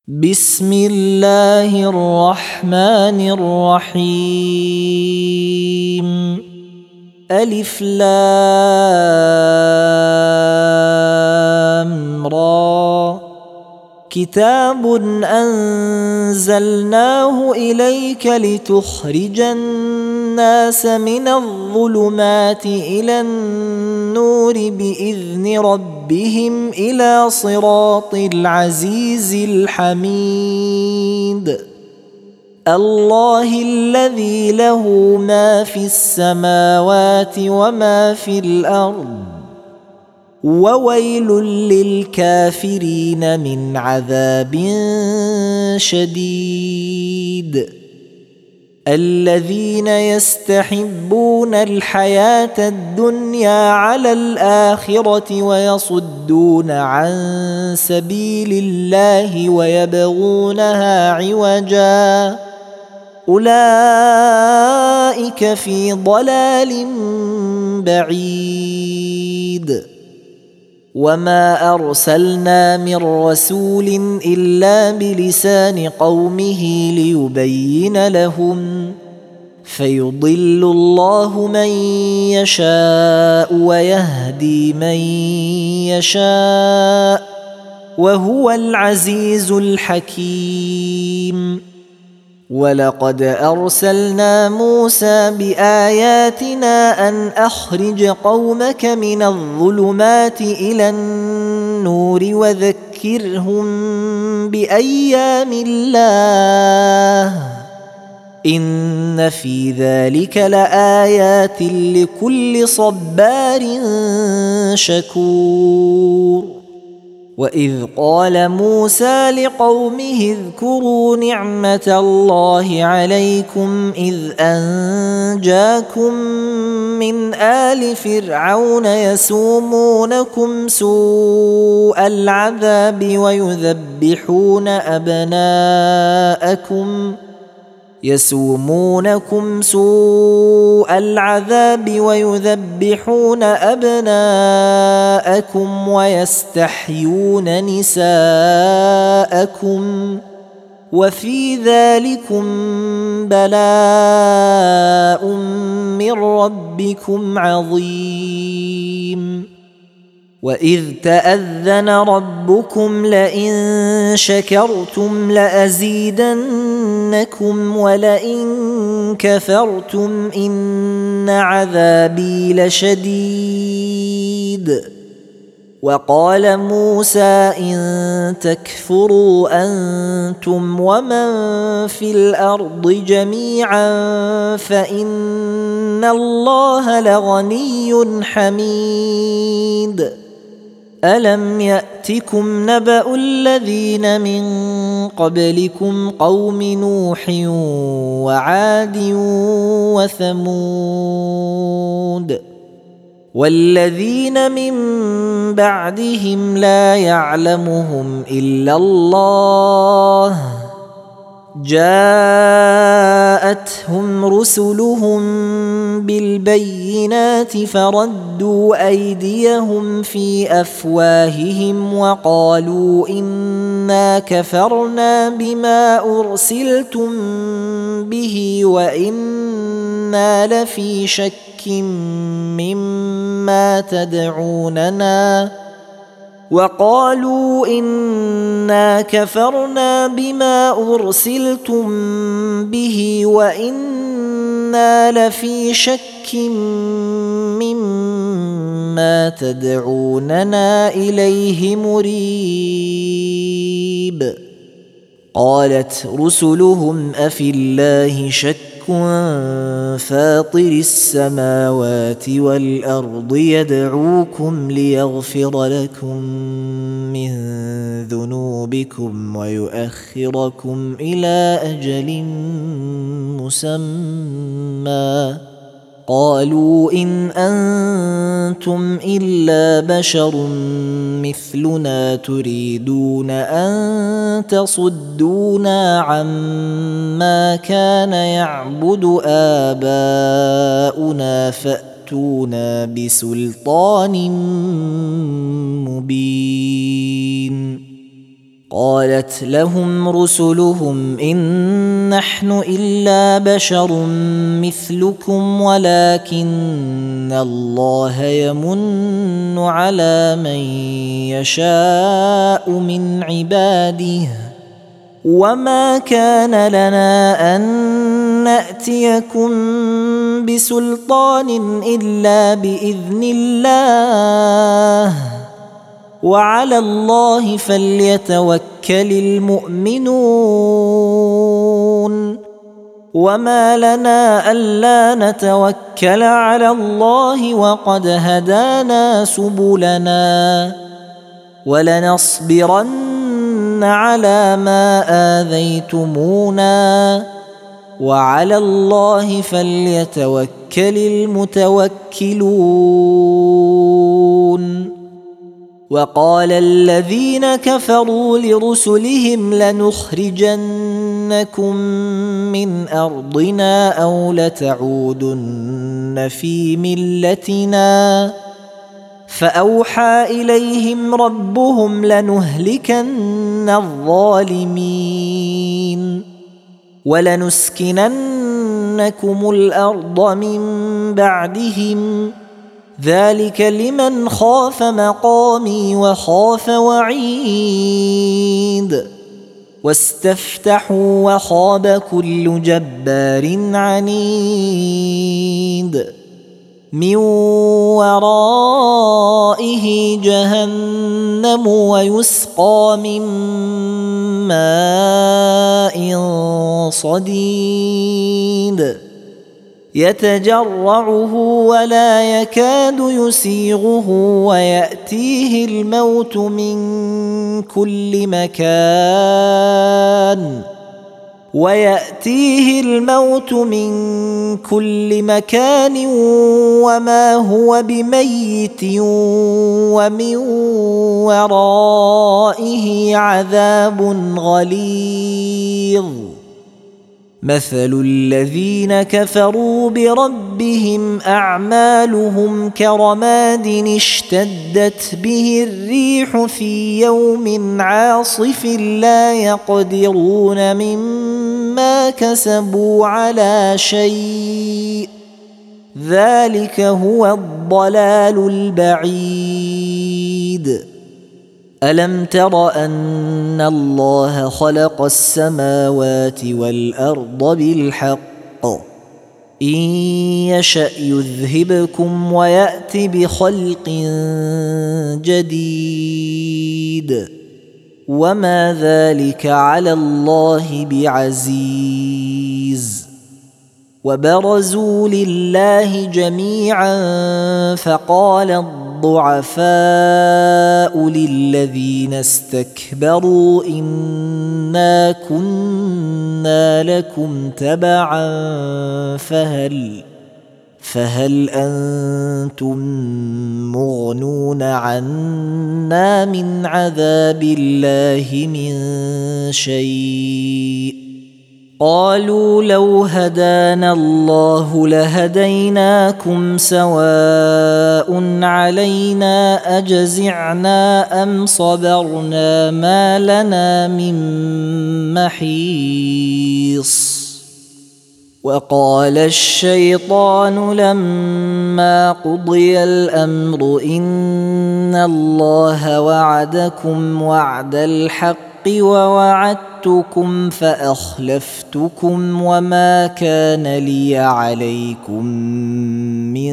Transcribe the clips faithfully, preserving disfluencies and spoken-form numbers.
بسم الله الرحمن الرحيم. ألف لام را. كتاب أنزلناه إليك لتخرج الناس من الظلمات إلى النور بإذن ربهم إلى صراط العزيز الحميد. الله الذي له ما في السماوات وما في الأرض، وويل للكافرين من عذاب شديد. الذين يستحبون الحياة الدنيا على الآخرة ويصدون عن سبيل الله ويبغونها عوجا، أولئك في ضلال بعيد. وما أرسلنا من رسول إلا بلسان قومه ليبين لهم، فيضل الله من يشاء ويهدي من يشاء، وهو العزيز الحكيم. ولقد أرسلنا موسى بآياتنا أن أخرج قومك من الظلمات إلى النور وذكرهم بأيام الله، إن في ذلك لآيات لكل صبار شكور. وإذ قال موسى لقومه اذكروا نعمة الله عليكم إذ أنجاكم من آل فرعون يسومونكم سوء العذاب ويذبحون أبناءكم يسومونكم سوء العذاب ويذبحون أبناءكم ويستحيون نساءكم، وفي ذلكم بلاء من ربكم عظيم. وإذ تأذن ربكم لئن شكرتم لأزيدنكم ولئن كفرتم إن عذابي لشديد. وقال موسى إن تكفروا أنتم ومن في الأرض جميعا فإن الله لغني حميد. ألم يأتكم نبأ الذين من قبلكم قوم نوح وعاد وثمود والذين من بعدهم لا يعلمهم إلا الله، جاءتهم رسلهم بالبينات فردوا أيديهم في أفواههم وقالوا إنا كفرنا بما أرسلتم به وإنا لفي شك مما تدعوننا وقالوا إنا كفرنا بما أرسلتم به وإنا لفي شك مما تدعوننا إليه مريب. قالت رسلهم أفي الله شك فاطر السماوات والأرض يدعوكم ليغفر لكم من ذنوبكم ويؤخركم إلى أجل مسمى، قالوا إن أنتم إلا بشر مثلنا تريدون أن تصدونا عما كان يعبد آباؤنا فأتونا بسلطان مبين قالت لهم رسلهم إن نحن إلا بشر مثلكم ولكن الله يمن على من يشاء من عباده وما كان لنا أن نأتيكم بسلطان إلا بإذن الله وعلى الله فليتوكل المؤمنون وما لنا ألا نتوكل على الله وقد هدانا سبلنا ولنصبرن على ما آذيتمونا وعلى الله فليتوكل المتوكلون وقال الذين كفروا لرسلهم لنخرجنكم من أرضنا أو لتعودن في ملتنا فأوحى إليهم ربهم لنهلكن الظالمين ولنسكننكم الأرض من بعدهم ذلك لمن خاف مقامي وخاف وعيد واستفتحوا وخاب كل جبار عنيد من ورائه جهنم ويسقى من ماء صديد يتجرعه ولا يكاد يسيغه ويأتيه الموت من كل مكان ويأتيه الموت من كل مكان وما هو بميت ومن ورائه عذاب غليظ مثل الذين كفروا بربهم أعمالهم كرماد اشتدت به الريح في يوم عاصف لا يقدرون مما كسبوا على شيء ذلك هو الضلال البعيد ألم تر أن الله خلق السماوات والأرض بالحق إن يشأ يذهبكم ويأت بخلق جديد وما ذلك على الله بعزيز وبرزوا لله جميعا فقال الضعفاء للذين استكبروا إنا كنا لكم تبعا فهل فهل أنتم مغنون عنا من عذاب الله من شيء قالوا لو هدانا الله لهديناكم سواء علينا أجزعنا أم صبرنا ما لنا من محيص وقال الشيطان لما قضي الأمر إن الله وعدكم وعد الحق ووعدتكم فأخلفتكم وما كان لي عليكم من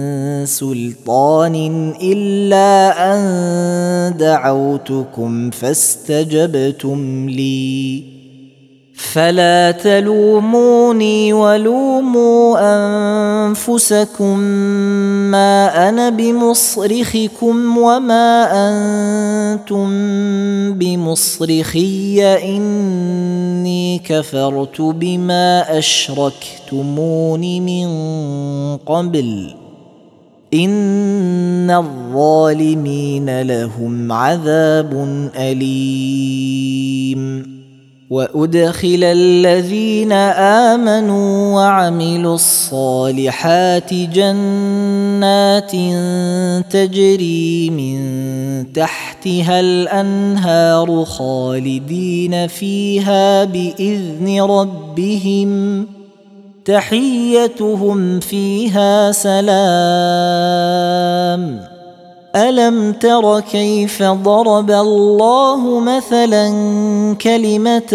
سلطان إلا أن دعوتكم فاستجبتم لي فلا تلوموني ولوموا أنفسكم ما أنا بمصرخكم وما أنتم بمصرخي إني كفرت بما أشركتمون من قبل إن الظالمين لهم عذاب أليم وأدخل الذين آمنوا وعملوا الصالحات جنات تجري من تحتها الأنهار خالدين فيها بإذن ربهم تحيتهم فيها سلام. ألم تر كيف ضرب الله مثلا كلمة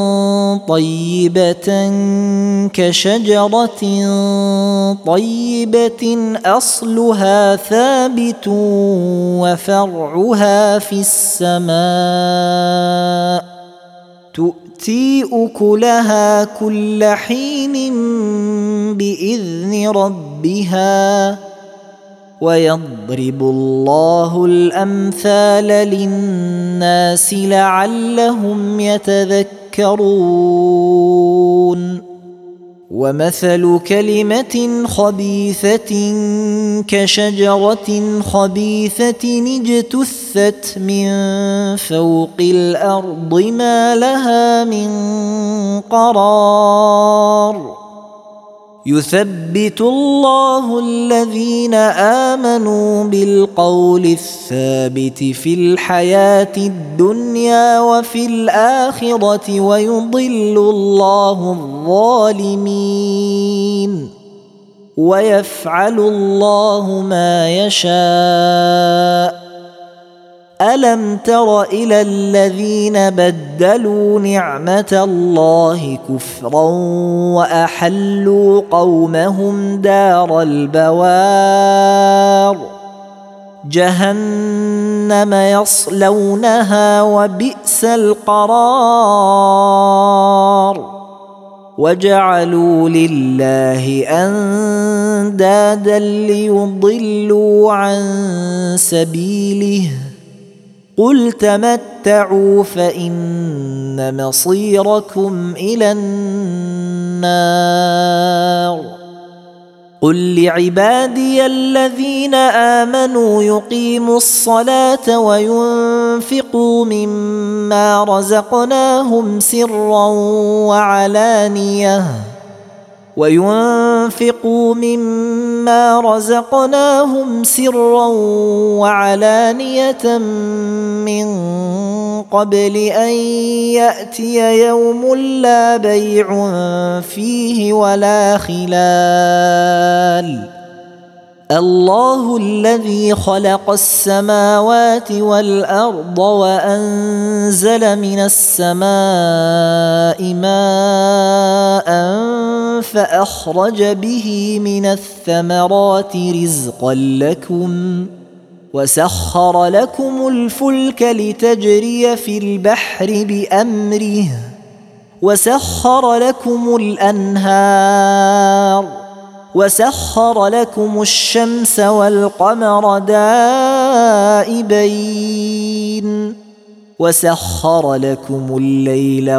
طيبة كشجرة طيبة أصلها ثابت وفرعها في السماء تؤتي أكلها كل حين بإذن ربها ويضرب الله الأمثال للناس لعلهم يتذكرون. ومثل كلمة خبيثة كشجرة خبيثة اجتثت من فوق الأرض ما لها من قرار. يثبت الله الذين آمنوا بالقول الثابت في الحياة الدنيا وفي الآخرة ويضل الله الظالمين ويفعل الله ما يشاء. ألم تر إلى الذين بدلوا نعمة الله كفرا وأحلوا قومهم دار البوار جهنم يصلونها وبئس القرار. وجعلوا لله أندادا ليضلوا عن سبيله قل تمتعوا فإن مصيركم إلى النار. قل لعبادي الذين آمنوا يقيموا الصلاة وينفقوا مما رزقناهم سرا وعلانية وينفقوا مما رزقناهم سرا وعلانية من قبل أن يأتي يوم لا بيع فيه ولا خلال. الله الذي خلق السماوات والأرض وأنزل من السماء ماء فأخرج به من الثمرات رزقا لكم وسخر لكم الفلك لتجري في البحر بأمره وسخر لكم الأنهار وسخر لكم الشمس والقمر دائبين وسخر لكم الليل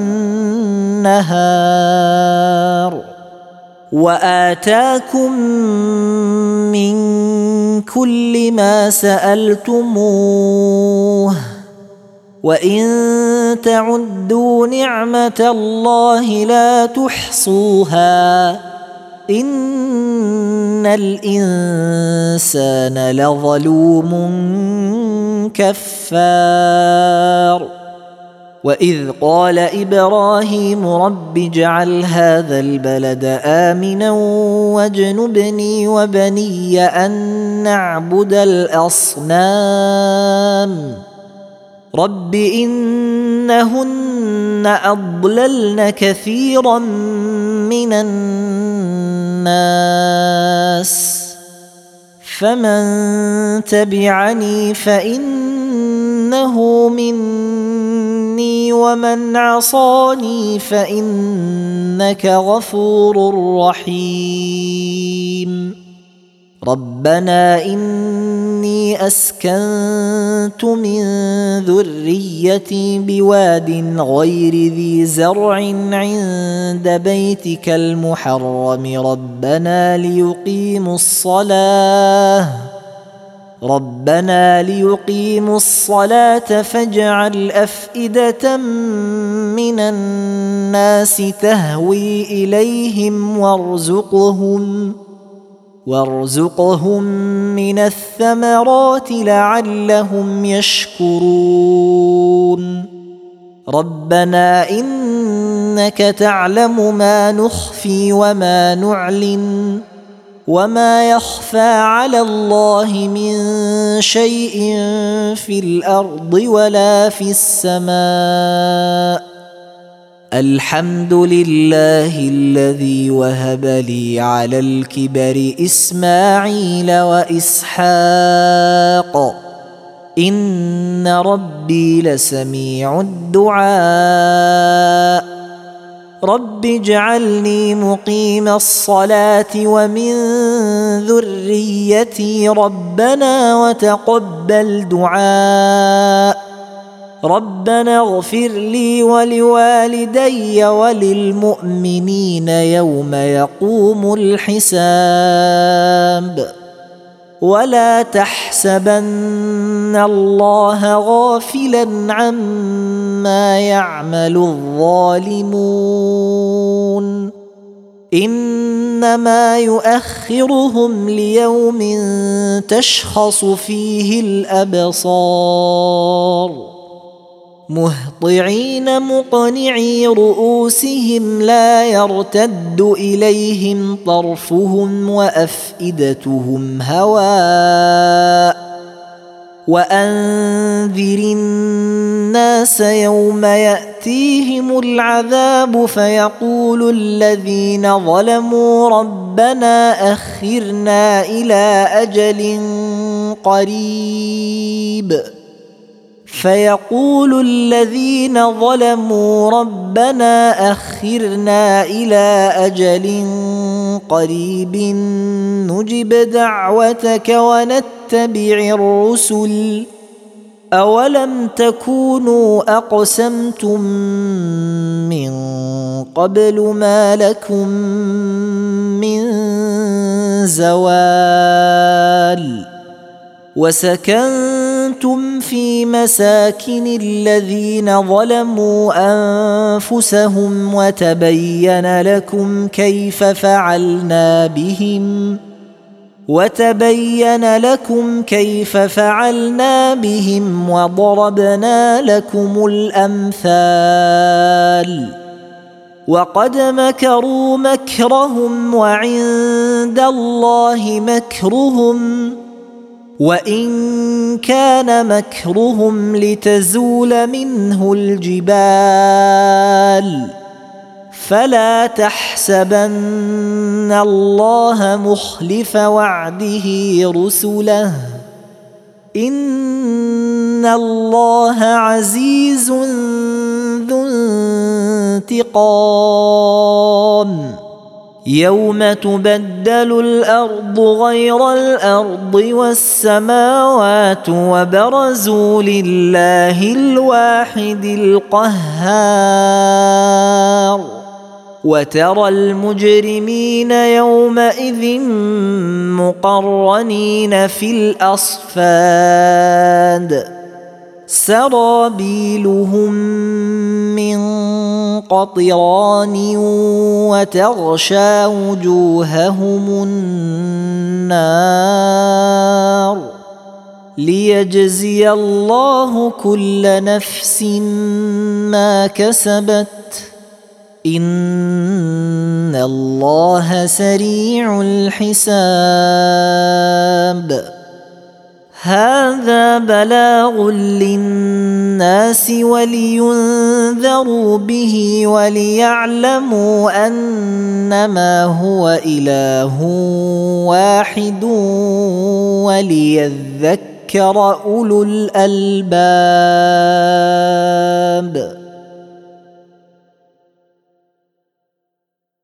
والنهار وآتاكم من كل ما سألتموه وإن تعدوا نعمة الله لا تحصوها إن الإنسان لظلوم كفار. وإذ قال إبراهيم رب اجعل هذا البلد آمنا واجنبني وبني أن نعبد الأصنام رب إنهن أضللن كثيرا من الناس فمن تبعني فإنه مني ومن عصاني فإنك غفور رحيم. ربنا إني أسكنت من ذريتي بواد غير ذي زرع عند بيتك المحرم ربنا ليقيموا الصلاة ربنا ليقيموا الصلاة فاجعل أفئدة من الناس تهوي إليهم وارزقهم وارزقهم من الثمرات لعلهم يشكرون ربنا إنك تعلم ما نخفي وما نعلن وما يخفى على الله من شيء في الأرض ولا في السماء الحمد لله الذي وهب لي على الكبر إسماعيل وإسحاق إن ربي لسميع الدعاء رب اجعلني مقيم الصلاة ومن ذريتي ربنا وتقبل دعاء ربنا اغفر لي ولوالدي وللمؤمنين يوم يقوم الحساب ولا تحسبن الله غافلا عما يعمل الظالمون إنما يؤخرهم ليوم تشخص فيه الأبصار مهطعين مقنعي رؤوسهم لا يرتد إليهم طرفهم وأفئدتهم هواء وأنذر الناس يوم يأتيهم العذاب فيقول الذين ظلموا ربنا أخرنا إلى أجل قريب فيقول الذين ظلموا ربنا أخرنا إلى أجل قريب نجب دعوتك ونتبع الرسل أولم تكونوا أقسمتم من قبل ما لكم من زوال وسكنتم في مساكن الذين ظلموا أنفسهم وتبين لكم كيف فعلنا بهم وتبين لكم كيف فعلنا بهم وضربنا لكم الأمثال وقد مكروا مكرهم وعند الله مكرهم وإن كان مكرهم لتزول منه الجبال فلا تحسبن الله مخلف وعده رسله إن الله عزيز ذو انتقام يوم تبدل الأرض غير الأرض والسماوات وبرزوا لله الواحد القهار وترى المجرمين يومئذ مقرنين في الأصفاد سرابيلهم من قطران وتغشى وجوههم النار ليجزي الله كل نفس ما كسبت إن الله سريع الحساب هذا بلاغ للناس ولينذروا به وليعلموا أنما هو إله واحد وليذكر أولو الألباب.